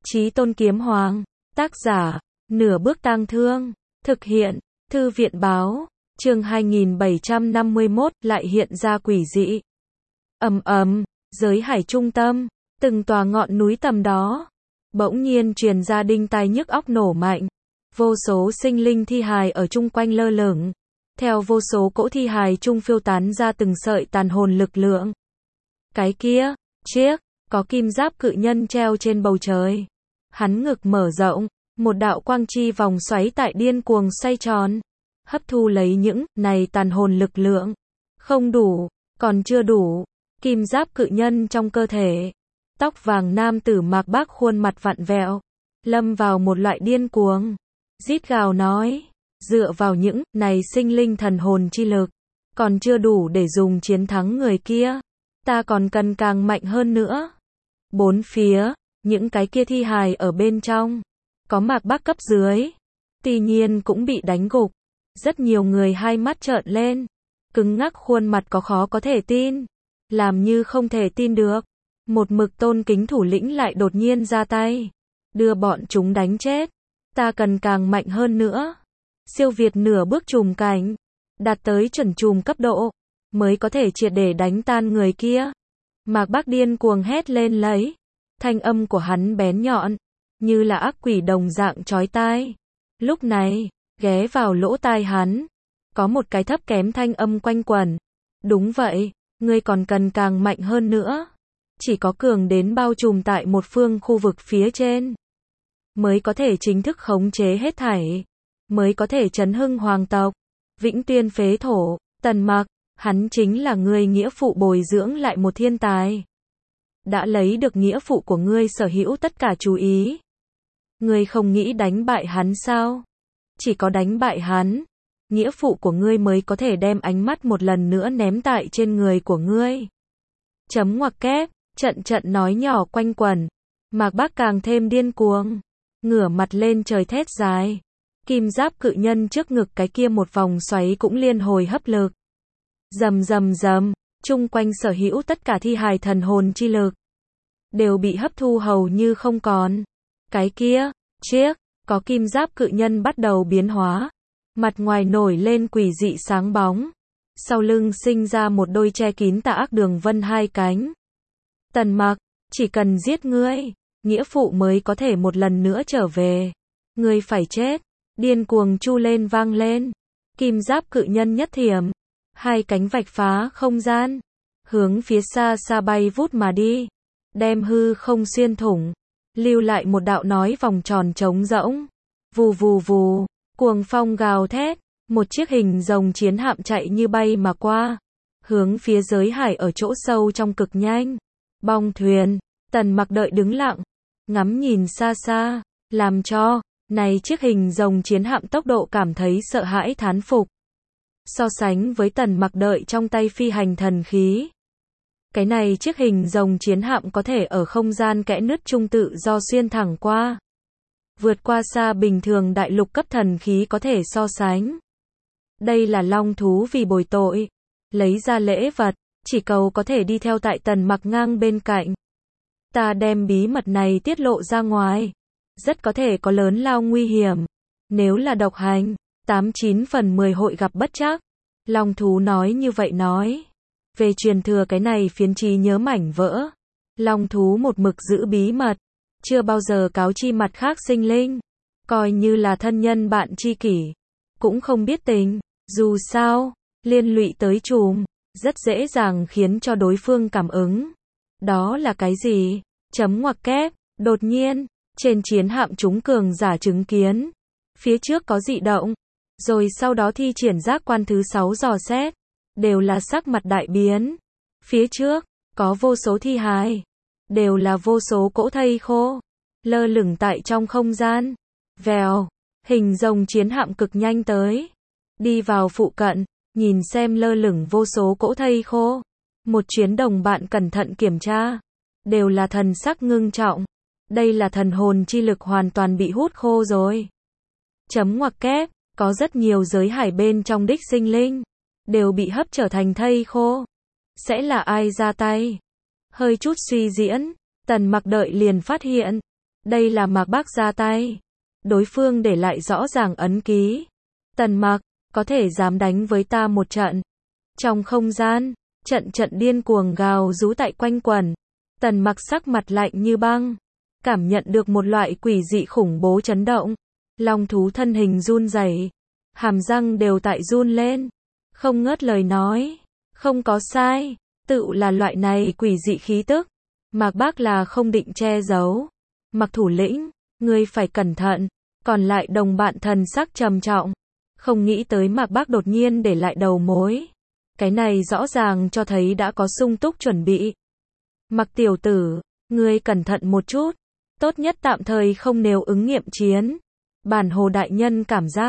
Chí Tôn Kiếm Hoàng, tác giả, Nửa Bước Tang Thương, thực hiện, Thư viện báo, chương 2751, lại hiện ra quỷ dị. Giới hải trung tâm, từng tòa ngọn núi tầm đó, bỗng nhiên truyền ra đinh tai nhức óc nổ mạnh. Vô số sinh linh thi hài ở chung quanh lơ lửng. Theo vô số cỗ thi hài chung phiêu tán ra từng sợi tàn hồn lực lượng. Cái kia, chiếc, có kim giáp cự nhân treo trên bầu trời. Hắn ngực mở rộng, một đạo quang chi vòng xoáy tại điên cuồng xoay tròn. Hấp thu lấy những này tàn hồn lực lượng. Không đủ, còn chưa đủ. Kim giáp cự nhân trong cơ thể. Tóc vàng nam tử Mạc Bác khuôn mặt vặn vẹo. Lâm vào một loại điên cuồng. Rít gào nói, dựa vào những này sinh linh thần hồn chi lực, còn chưa đủ để dùng chiến thắng người kia. Ta còn cần càng mạnh hơn nữa. Bốn phía, những cái kia thi hài ở bên trong, có Mạc Bác cấp dưới, tuy nhiên cũng bị đánh gục. Rất nhiều người hai mắt trợn lên, cứng ngắc khuôn mặt khó có thể tin, làm như không thể tin được. Một mực tôn kính thủ lĩnh lại đột nhiên ra tay, đưa bọn chúng đánh chết. Ta cần càng mạnh hơn nữa. Siêu việt nửa bước trùm cảnh, đạt tới chuẩn trùm cấp độ, mới có thể triệt để đánh tan người kia. Mạc Bác điên cuồng hét lên lấy. Thanh âm của hắn bén nhọn, như là ác quỷ đồng dạng chói tai. Lúc này, ghé vào lỗ tai hắn, có một cái thấp kém thanh âm quanh quẩn. Đúng vậy, ngươi còn cần càng mạnh hơn nữa. Chỉ có cường đến bao trùm tại một phương khu vực phía trên, mới có thể chính thức khống chế hết thảy, mới có thể chấn hưng hoàng tộc, vĩnh tuyên phế thổ. Tần Mặc, hắn chính là ngươi nghĩa phụ bồi dưỡng lại một thiên tài. Đã lấy được nghĩa phụ của ngươi sở hữu tất cả chú ý. Ngươi không nghĩ đánh bại hắn sao? Chỉ có đánh bại hắn, nghĩa phụ của ngươi mới có thể đem ánh mắt một lần nữa ném tại trên người của ngươi. Chấm ngoặc kép, trận nói nhỏ quanh quẩn. Mạc Bác càng thêm điên cuồng, ngửa mặt lên trời thét dài. Kim giáp cự nhân trước ngực cái kia một vòng xoáy cũng liên hồi hấp lực. Rầm rầm rầm, chung quanh sở hữu tất cả thi hài thần hồn chi lực đều bị hấp thu hầu như không còn. Cái kia, chiếc, có kim giáp cự nhân bắt đầu biến hóa. Mặt ngoài nổi lên quỷ dị sáng bóng. Sau lưng sinh ra một đôi che kín tà ác đường vân hai cánh. Tần Mặc, chỉ cần giết ngươi, nghĩa phụ mới có thể một lần nữa trở về. Ngươi phải chết. Điên cuồng chu lên vang lên. Kim giáp cự nhân nhất thiểm, hai cánh vạch phá không gian, hướng phía xa xa bay vút mà đi, đem hư không xuyên thủng, lưu lại một đạo nói vòng tròn trống rỗng. Vù vù vù, cuồng phong gào thét, một chiếc hình rồng chiến hạm chạy như bay mà qua, hướng phía giới hải ở chỗ sâu trong cực nhanh. Bong thuyền, Tần Mặc đợi đứng lặng, ngắm nhìn xa xa, làm cho này chiếc hình rồng chiến hạm tốc độ cảm thấy sợ hãi thán phục. So sánh với Tần Mặc đợi trong tay phi hành thần khí, cái này chiếc hình rồng chiến hạm có thể ở không gian kẽ nứt trung tự do xuyên thẳng qua, vượt qua xa bình thường đại lục cấp thần khí có thể so sánh. Đây là long thú vì bồi tội, lấy ra lễ vật, chỉ cầu có thể đi theo tại Tần Mặc ngang bên cạnh. Ta đem bí mật này tiết lộ ra ngoài, rất có thể có lớn lao nguy hiểm. Nếu là độc hành, 89 phần 10 hội gặp bất trắc. Long thú nói như vậy nói. Về truyền thừa cái này phiến trí nhớ mảnh vỡ. Long thú một mực giữ bí mật, chưa bao giờ cáo chi mặt khác sinh linh. Coi như là thân nhân bạn tri kỷ, cũng không biết tình. Dù sao, liên lụy tới trùm, rất dễ dàng khiến cho đối phương cảm ứng. Đó là cái gì? Chấm ngoặc kép, đột nhiên, trên chiến hạm chúng cường giả chứng kiến. Phía trước có dị động, rồi sau đó thi triển giác quan thứ 6 dò xét, đều là sắc mặt đại biến. Phía trước, có vô số thi hài, đều là vô số cỗ thây khô, lơ lửng tại trong không gian. Vèo, hình rồng chiến hạm cực nhanh tới, đi vào phụ cận, nhìn xem lơ lửng vô số cỗ thây khô. Một chuyến đồng bạn cẩn thận kiểm tra, đều là thần sắc ngưng trọng. Đây là thần hồn chi lực hoàn toàn bị hút khô rồi. Chấm ngoặc kép, có rất nhiều giới hải bên trong đích sinh linh, đều bị hấp trở thành thây khô. Sẽ là ai ra tay? Hơi chút suy diễn, Tần Mặc đợi liền phát hiện, Đây là Mạc Bác ra tay. Đối phương để lại rõ ràng ấn ký. Tần Mặc, có thể dám đánh với ta một trận. Trong không gian, trận trận điên cuồng gào rú tại quanh quẩn. Tần Mặc sắc mặt lạnh như băng. Cảm nhận được một loại quỷ dị khủng bố chấn động. Long thú thân hình run rẩy, hàm răng đều tại run lên. Không ngớt lời nói. Không có sai. Tự là loại này quỷ dị khí tức. Mạc Bác là không định che giấu. Mặc thủ lĩnh, ngươi phải cẩn thận. Còn lại đồng bạn thần sắc trầm trọng. Không nghĩ tới Mạc Bác đột nhiên để lại đầu mối. Cái này rõ ràng cho thấy đã có sung túc chuẩn bị. Mặc tiểu tử, ngươi cẩn thận một chút. Tốt nhất tạm thời không nêu ứng nghiệm chiến. Bản Hồ đại nhân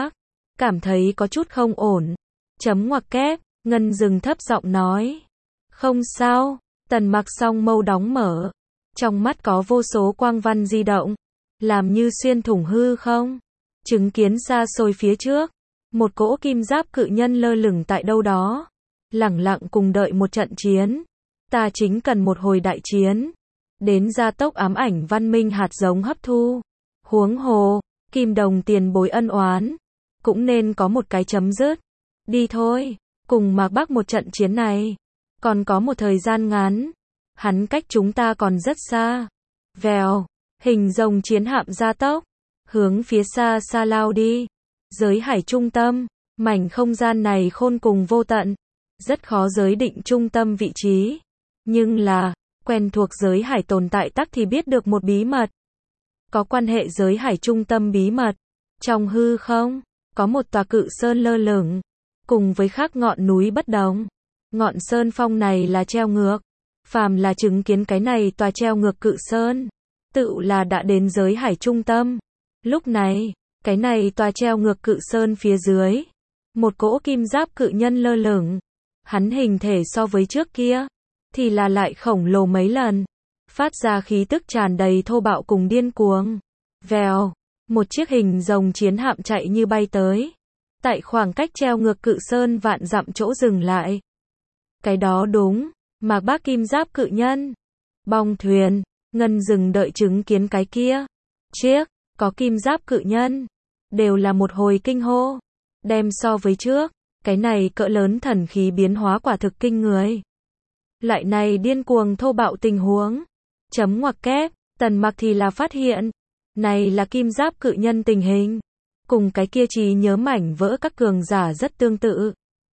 cảm thấy có chút không ổn. Chấm ngoặc kép, Ngân Dừng thấp giọng nói. Không sao, Tần Mặc song mâu đóng mở. Trong mắt có vô số quang văn di động. Làm như xuyên thủng hư không. Chứng kiến xa xôi phía trước. Một cỗ kim giáp cự nhân lơ lửng tại đâu đó. Lẳng lặng cùng đợi một trận chiến. Ta chính cần một hồi đại chiến. Đến gia tốc ám ảnh văn minh hạt giống hấp thu. Huống hồ, kim đồng tiền bối ân oán. Cũng nên có một cái chấm dứt. Đi thôi, cùng Mạc Bác một trận chiến này. Còn có một thời gian ngắn. Hắn cách chúng ta còn rất xa. Vèo, hình rồng chiến hạm gia tốc. Hướng phía xa xa lao đi. Giới hải trung tâm, mảnh không gian này khôn cùng vô tận. Rất khó giới định trung tâm vị trí. Nhưng là, quen thuộc giới hải tồn tại tắc thì biết được một bí mật. Có quan hệ giới hải trung tâm bí mật. Trong hư không, có một tòa cự sơn lơ lửng. Cùng với khác ngọn núi bất đồng. Ngọn sơn phong này là treo ngược. Phàm là chứng kiến cái này tòa treo ngược cự sơn. Tự là đã đến giới hải trung tâm. Lúc này, cái này tòa treo ngược cự sơn phía dưới. Một cỗ kim giáp cự nhân lơ lửng. Hắn hình thể so với trước kia. Thì là lại khổng lồ mấy lần. Phát ra khí tức tràn đầy thô bạo cùng điên cuồng. Vèo, một chiếc hình rồng chiến hạm chạy như bay tới. Tại khoảng cách treo ngược cự sơn vạn dặm chỗ dừng lại. Cái đó đúng, Mạc Bác kim giáp cự nhân. Bong thuyền, Ngân Dừng đợi chứng kiến cái kia. Chiếc, có kim giáp cự nhân. Đều là một hồi kinh hô. Đem so với trước, cái này cỡ lớn thần khí biến hóa quả thực kinh người. Lại này điên cuồng thô bạo tình huống. Chấm ngoặc kép, Tần Mặc thì là phát hiện. Này là kim giáp cự nhân tình hình. Cùng cái kia trí nhớ mảnh vỡ các cường giả rất tương tự.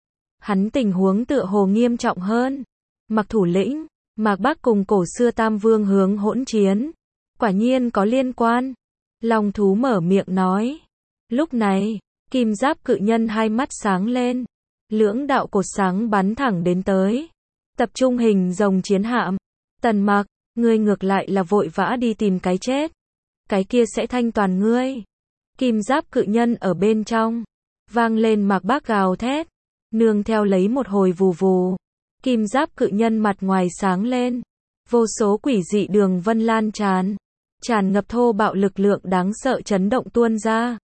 Hắn tình huống tựa hồ nghiêm trọng hơn. Mặc thủ lĩnh, Mạc Bác cùng cổ xưa Tam Vương hướng hỗn chiến. Quả nhiên có liên quan. Long thú mở miệng nói. Lúc này, kim giáp cự nhân hai mắt sáng lên. Lưỡng đạo cột sáng bắn thẳng đến tới. Tập trung hình rồng chiến hạm. Tần Mặc, ngươi ngược lại là vội vã đi tìm cái chết. Cái kia sẽ thanh toàn ngươi. Kim giáp cự nhân ở bên trong. Vang lên Mạc Bác gào thét. Nương theo lấy một hồi vù vù. Kim giáp cự nhân mặt ngoài sáng lên. Vô số quỷ dị đường vân lan tràn. Tràn ngập thô bạo lực lượng đáng sợ chấn động tuôn ra.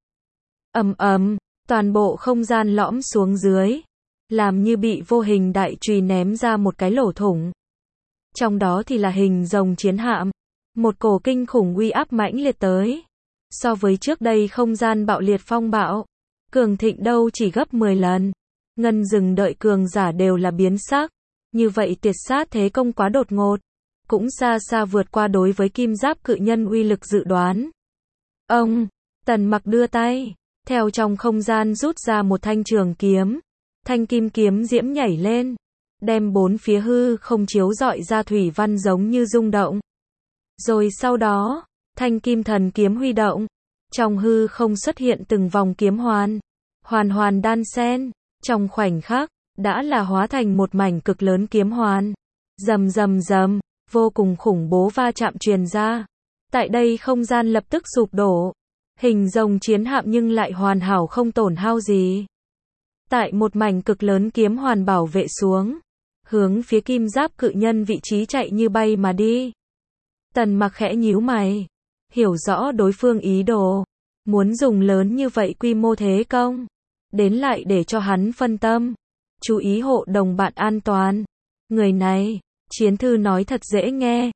Ầm ầm, toàn bộ không gian lõm xuống dưới. Làm như bị vô hình đại chùy ném ra một cái lỗ thủng. Trong đó thì là hình rồng chiến hạm. Một cổ kinh khủng uy áp mãnh liệt tới. So với trước đây không gian bạo liệt phong bạo. Cường thịnh đâu chỉ gấp 10 lần. Ngân Dừng đợi cường giả đều là biến sắc. Như vậy tuyệt sát thế công quá đột ngột. Cũng xa xa vượt qua đối với kim giáp cự nhân uy lực dự đoán. Ông, Tần Mặc đưa tay. Theo trong không gian rút ra một thanh trường kiếm. Thanh kim kiếm diễm nhảy lên. Đem bốn phía hư không chiếu rọi ra thủy văn giống như rung động. Rồi sau đó, thanh kim thần kiếm huy động. Trong hư không xuất hiện từng vòng kiếm hoàn. Hoàn hoàn đan xen. Trong khoảnh khắc, đã là hóa thành một mảnh cực lớn kiếm hoàn. Rầm rầm rầm, vô cùng khủng bố va chạm truyền ra. Tại đây không gian lập tức sụp đổ. Hình rồng chiến hạm nhưng lại hoàn hảo không tổn hao gì. Tại một mảnh cực lớn kiếm hoàn bảo vệ xuống. Hướng phía kim giáp cự nhân vị trí chạy như bay mà đi. Tần Mặc khẽ nhíu mày. Hiểu rõ đối phương ý đồ. Muốn dùng lớn như vậy quy mô thế công. Đến lại để cho hắn phân tâm. Chú ý hộ đồng bạn an toàn. Người này, chiến thư nói thật dễ nghe.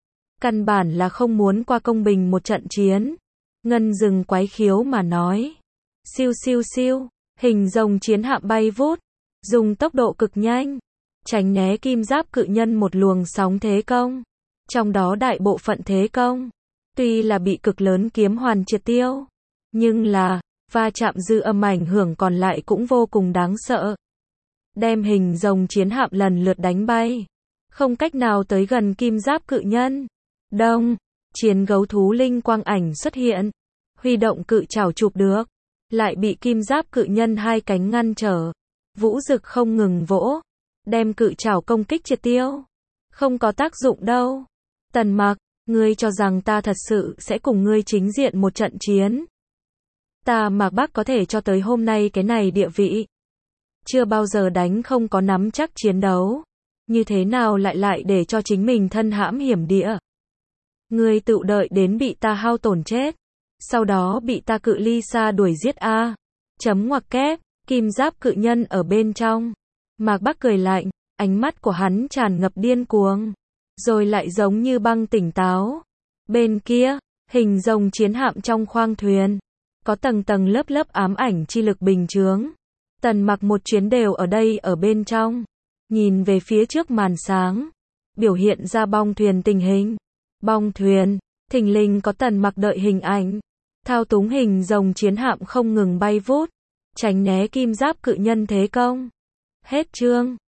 Căn bản là không muốn qua công bình một trận chiến. Ngân dừng quái khiếu mà nói. Siêu siêu siêu, hình rồng chiến hạm bay vút, dùng tốc độ cực nhanh, tránh né kim giáp cự nhân một luồng sóng thế công. Trong đó đại bộ phận thế công, tuy là bị cực lớn kiếm hoàn triệt tiêu, nhưng là, va chạm dư âm ảnh hưởng còn lại cũng vô cùng đáng sợ. Đem hình rồng chiến hạm lần lượt đánh bay, không cách nào tới gần kim giáp cự nhân. Đông, chiến gấu thú linh quang ảnh xuất hiện, huy động cự trảo chụp được, lại bị kim giáp cự nhân hai cánh ngăn trở. Vũ Dực không ngừng vỗ, đem cự trảo công kích triệt tiêu. Không có tác dụng đâu. Tần Mặc, ngươi cho rằng ta thật sự sẽ cùng ngươi chính diện một trận chiến? Ta Mạc Bắc có thể cho tới hôm nay cái này địa vị, chưa bao giờ đánh không có nắm chắc chiến đấu, như thế nào lại để cho chính mình thân hãm hiểm địa? Ngươi tự đợi đến bị ta hao tổn chết, sau đó bị ta cự ly xa đuổi giết a. Chấm ngoặc kép, kim giáp cự nhân ở bên trong. Mạc Bắc cười lạnh, ánh mắt của hắn tràn ngập điên cuồng, rồi lại giống như băng tỉnh táo. Bên kia, hình rồng chiến hạm trong khoang thuyền, có tầng tầng lớp lớp ám ảnh chi lực bình chướng. Tần Mặc một chuyến đều ở đây ở bên trong, nhìn về phía trước màn sáng, biểu hiện ra bong thuyền tình hình. Bong thuyền, thình lình có Tần Mặc đợi hình ảnh, thao túng hình rồng chiến hạm không ngừng bay vút, tránh né kim giáp cự nhân thế công. Hết chương.